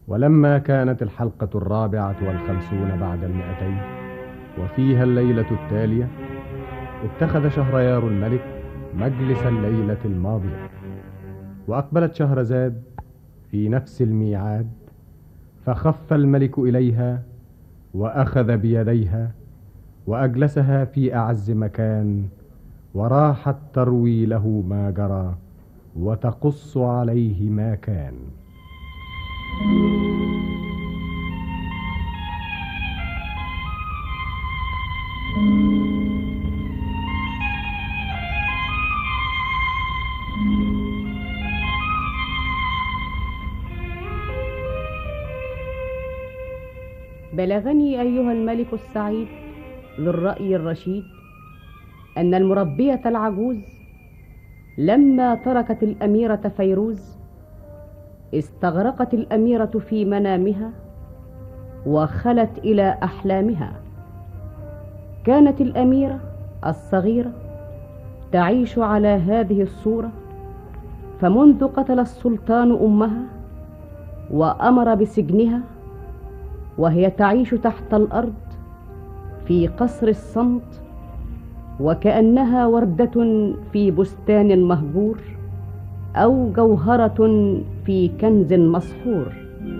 ولما كانت الحلقة 54 بعد 200 وفيها الليلة التالية، اتخذ شهريار الملك مجلس الليلة الماضية، وأقبلت شهرزاد في نفس الميعاد، فخف الملك إليها وأخذ بيديها وأجلسها في أعز مكان، وراحت تروي له ما جرى وتقص عليه ما كان. بلغني أيها الملك السعيد ذو الرأي الرشيد أن المربية العجوز لما تركت الأميرة فيروز استغرقت الأميرة في منامها وخلت إلى أحلامها. كانت الأميرة الصغيرة تعيش على هذه الصورة، فمنذ قتل السلطان أمها وأمر بسجنها وهي تعيش تحت الأرض في قصر الصمت، وكأنها وردة في بستان مهجور أو جوهرة في كنز مسحور.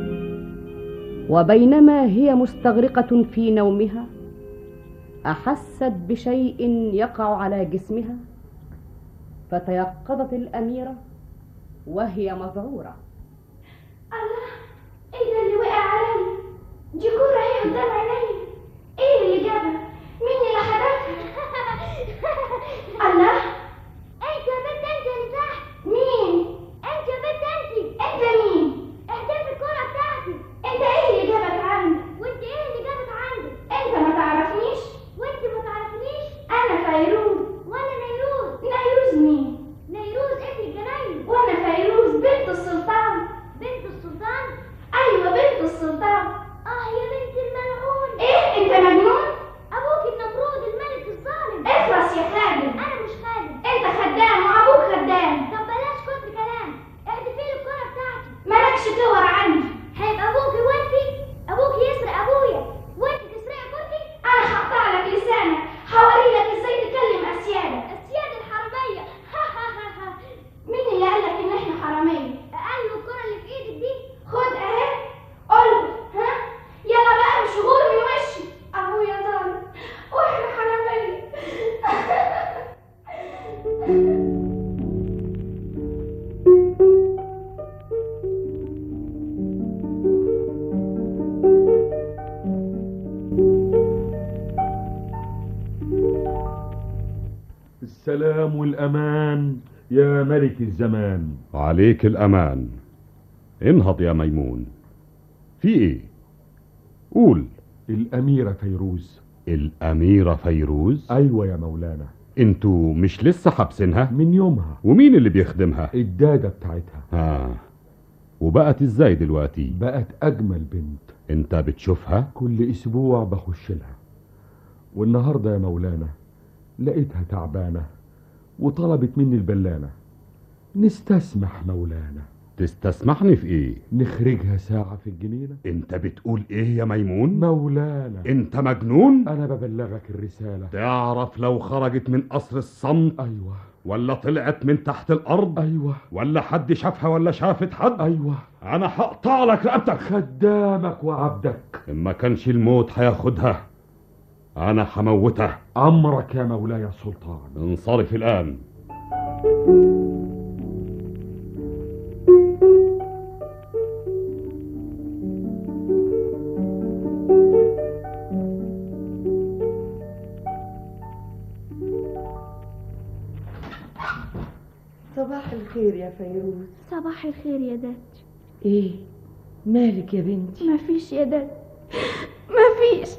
وبينما هي مستغرقة في نومها أحست بشيء يقع على جسمها، فتيقظت الأميرة وهي مذعورة. الله، ايه ده اللي وقع علي؟ دي كورة ايه قدام عيني؟ ايه اللي جابها؟ مين اللي خدتها؟ الله، انت يا بنت، انت اللي تحت. مين؟ انت يا بنت، انت مين؟ احتفي الكورة بتاعتي. انت ايه اللي جابك عندي؟ وانت ايه اللي جابك عندي؟ انت ما تعرفنيش وانت ما تعرفنيش. انا فيروز. وانا نيروز. نيروز مين؟ نيروز ابن الجناين. وانا فيروز بنت السلطان. بنت السلطان؟ ايوه بنت السلطان. يا بنت الملعون. ايه انت مجنون؟ ابوك النمرود الملك الظالم. اخلص يا خادم. انا مش خادم، انت خدام وابوك خدام. طب بلاش كتر كلام، احذفي لي الكرة بتاعتي. مالكش كور عندي. هيبقى ابوكي وانتي. ابوكي يسرق ابويا وانتي تسرقي كرتي. انا هقطع لك لسانك، هوري لك ازاي تكلم اسيادك. اسياد الحرامية. مين اللي قالك ان احنا حرامية؟ ايوه الكرة اللي في ايدك دي. خد اهي، قول ها، يلا بقى امشي غور من وشي. ابويا ظالم واحنا حرامية. السلام والأمان يا ملك الزمان. عليك الأمان. انهض يا ميمون، في ايه؟ قول. الأميرة فيروز. الأميرة فيروز؟ أيوة يا مولانا. انتوا مش لسه حابسينها؟ من يومها. ومين اللي بيخدمها؟ الدادة بتاعتها. وبقت ازاي دلوقتي؟ بقت أجمل بنت. انت بتشوفها؟ كل أسبوع بخش لها، والنهاردة يا مولانا لقيتها تعبانة وطلبت مني البلانة. نستسمح مولانا. تستسمحني في ايه؟ نخرجها ساعة في الجنينة. انت بتقول ايه يا ميمون؟ مولانا انت مجنون؟ انا ببلغك الرسالة. تعرف لو خرجت من قصر الصمت ايوه، ولا طلعت من تحت الارض، ايوه، ولا حد شافها ولا شافت حد، ايوه، انا هقطع لك رقبتك. خدامك وعبدك. إن ما كانش الموت هياخدها انا هموتها. امرك يا مولاي السلطان. انصرف الان. صباح الخير يا فيروز. صباح الخير يا داد. ايه مالك يا بنتي؟ مفيش يا داد، مفيش.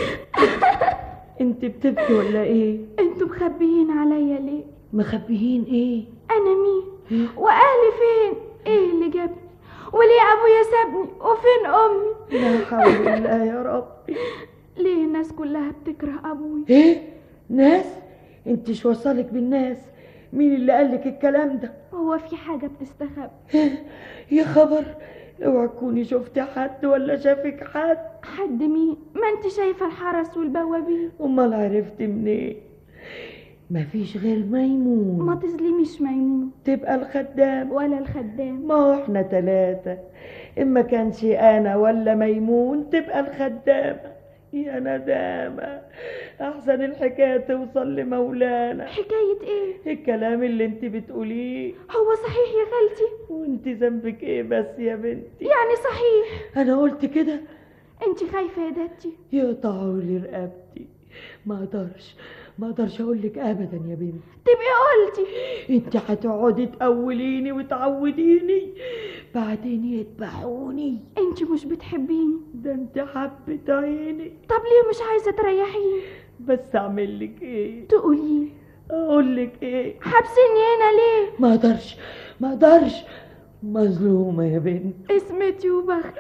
انت بتبكي ولا ايه؟ انتوا مخبيين عليا ليه؟ مخبيين ايه؟ انا مين؟ واهلي فين؟ ايه اللي جابني؟ وليه ابويا سابني؟ وفين امي؟ لا حول الله يا رب. ليه الناس كلها بتكره ابويا؟ ايه ناس؟ انت شو وصلك بالناس؟ مين اللي قالك الكلام ده؟ هو في حاجة بتستخبى؟ يا خبر، اوعى تكوني شفتي حد ولا شافك حد. حد مين؟ ما انت شايفة الحرس والبوابين. امال عرفتي منين؟ مفيش غير ميمون. ما تظلميش ميمون تبقى الخدام ولا الخدام. ما هو احنا 3. اما كانش انا ولا ميمون تبقى الخدامة. يا ندامة، احسن الحكاية توصل لمولانا. حكاية ايه؟ الكلام اللي انت بتقوليه. هو صحيح يا خالتي؟ وانت ذنبك ايه بس يا بنتي؟ يعني صحيح انا قلت كده؟ انت خايفة يا دتي؟ يقطعوا لي رقبتي. ما اقدرش اقول لك ابدا يا بنتي. تبقي قلتي. انت هتقعدي تقوليني وتعوديني بعدين يتبعوني. انت مش بتحبيني. ده انت حبة عيني. طب ليه مش عايزة تريحيني؟ بس اعمل لك ايه؟ تقولي اقول لك ايه؟ حبسني هنا ليه؟ ما اقدرش مظلومة يا بنت. اسمتي وبخت.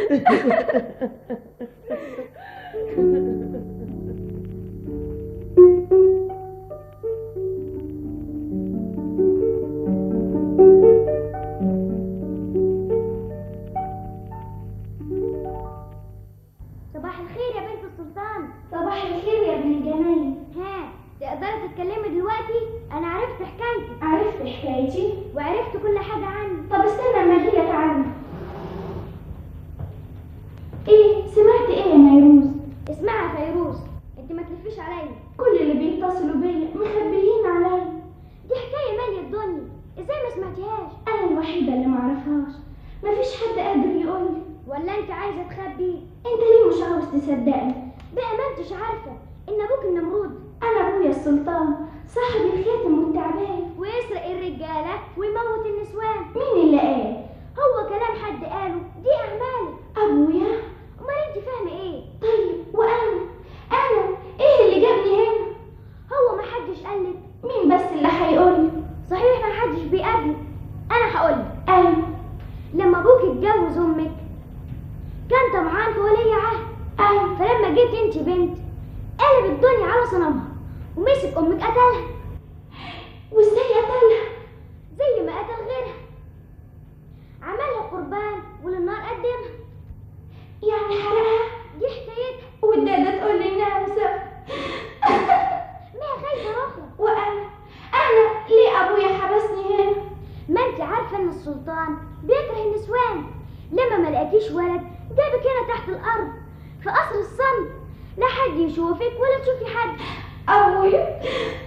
صباح الخير يا بنت السلطان. صباح الخير يا ابن الجمال. ها، تقدري تتكلمي دلوقتي؟ انا عرفت حكايتي. عرفت حكايتي؟ وعرفت كل حاجة عني. طب استنى اما اجيلك عنه. ايه سمعت ايه يا نيروز؟ اسمعي يا فيروز، انت ما تلفيش عليا. كل اللي بيتصلوا بيا مخبيين عليا. دي حكاية مالية الدنيا، ازاي ما سمعتيهاش؟ انا الوحيدة اللي معرفهاش، مفيش حد قادر يقولي. ولا انت عايزة تخبي؟ انت ليه مش عاوز تصدقني؟ بقى ما انتش عارفة ان ابوك النمرود انا ابويا السلطان صاحب الخاتم والتعبان، ويسرق الرجالة ويموت النسوان. مين اللي قال؟ هو كلام حد قاله؟ دي اعمالك. ابويا؟ امال انت فاهمة ايه؟ طيب وانا ايه اللي جابني هنا؟ هو ما حدش قالك؟ مين بس اللي هيقولي؟ صحيح ما حدش بيقابلك. انا هقولك. ايوه. لما ابوك اتجوز امك كان طمعان في ولي عهد. ايوه. فلما جيت انت بنت قلب الدنيا على صنمها ومسك امك قتلها. وازاي قتلها؟ زي ما قتل غيرها، عملها قربان وللنار قدمها. يعني حرقها؟ دي حكايتها. والدادة تقول لي انها مسافة. ما هي خايفة اخرى. وانا ليه ابويا حبسني هنا؟ ما انت عارفة ان السلطان بيكره النسوان. لما ما لقيتيش ولد جابك هنا تحت الارض في قصر الصمت، لا حد يشوفك ولا تشوفي حد. ابويا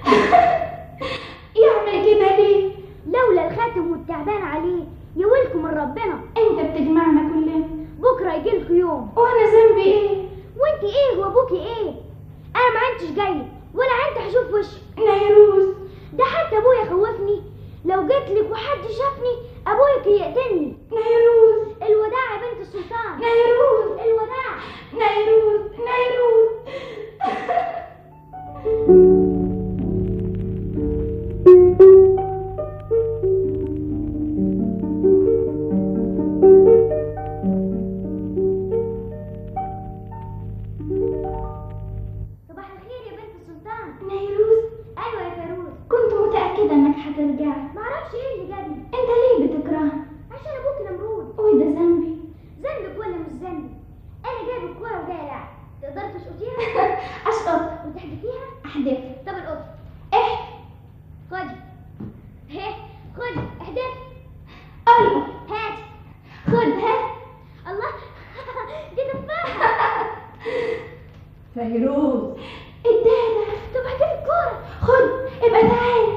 يعمل كده ليه؟ لولا الخاتم والتعبان عليه يولكم من ربنا. انت بتجمعنا كلنا، بكره يجيلكوا يوم. وانا ذنبي ايه؟ وانت ايه وابوكي ايه؟ انا ما عندش جاي ولا عندي هشوف وشك. نيروز ده حتى ابويا خوفني، لو جيتلك وحد شافني ابويا يقتلني. نيروز الوداع يا بنت السلطان. نيروز الوداع. نيروز صباح الخير يا بنت السلطان. نيروز. ايوه يا فيروز. كنت متأكدة انك هترجعي. معرفش ايه اللي جابني. انت ليه بتكرهني؟ عشان ابوك نمرود. وده ذنبي؟ ذنبك ولا مش ذنبي؟ انا جايب الكوره وجاي العب. تقدري تشقطيها؟ اشقط. وتحدفيها؟ احدف. طب القط. احدف. خدي. هه خدي احدفي. ايوه. هاتي. خدها. الله. دي تفاحه. فيروز. الدادة. طب هاتي الكوره. خد. ابقى تعالى.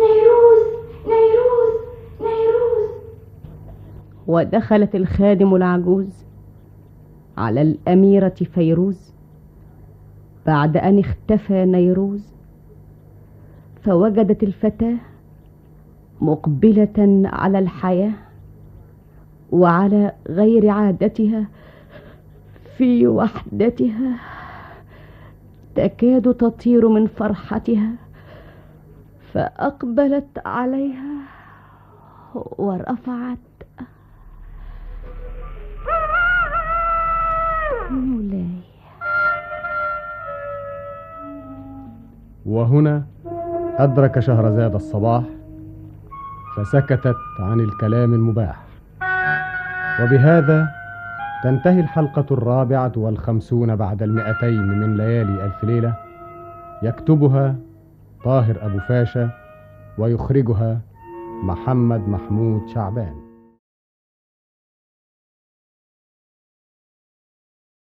نيروز. ودخلت الخادم العجوز على الأميرة فيروز بعد أن اختفى نيروز، فوجدت الفتاة مقبلة على الحياة وعلى غير عادتها في وحدتها، تكاد تطير من فرحتها، فأقبلت عليها ورفعت مولاي. وهنا أدرك شهرزاد الصباح فسكتت عن الكلام المباح. وبهذا تنتهي الحلقة 54 بعد 200 من ليالي ألف ليلة. يكتبها طاهر أبو فاشا، ويخرجها محمد محمود شعبان.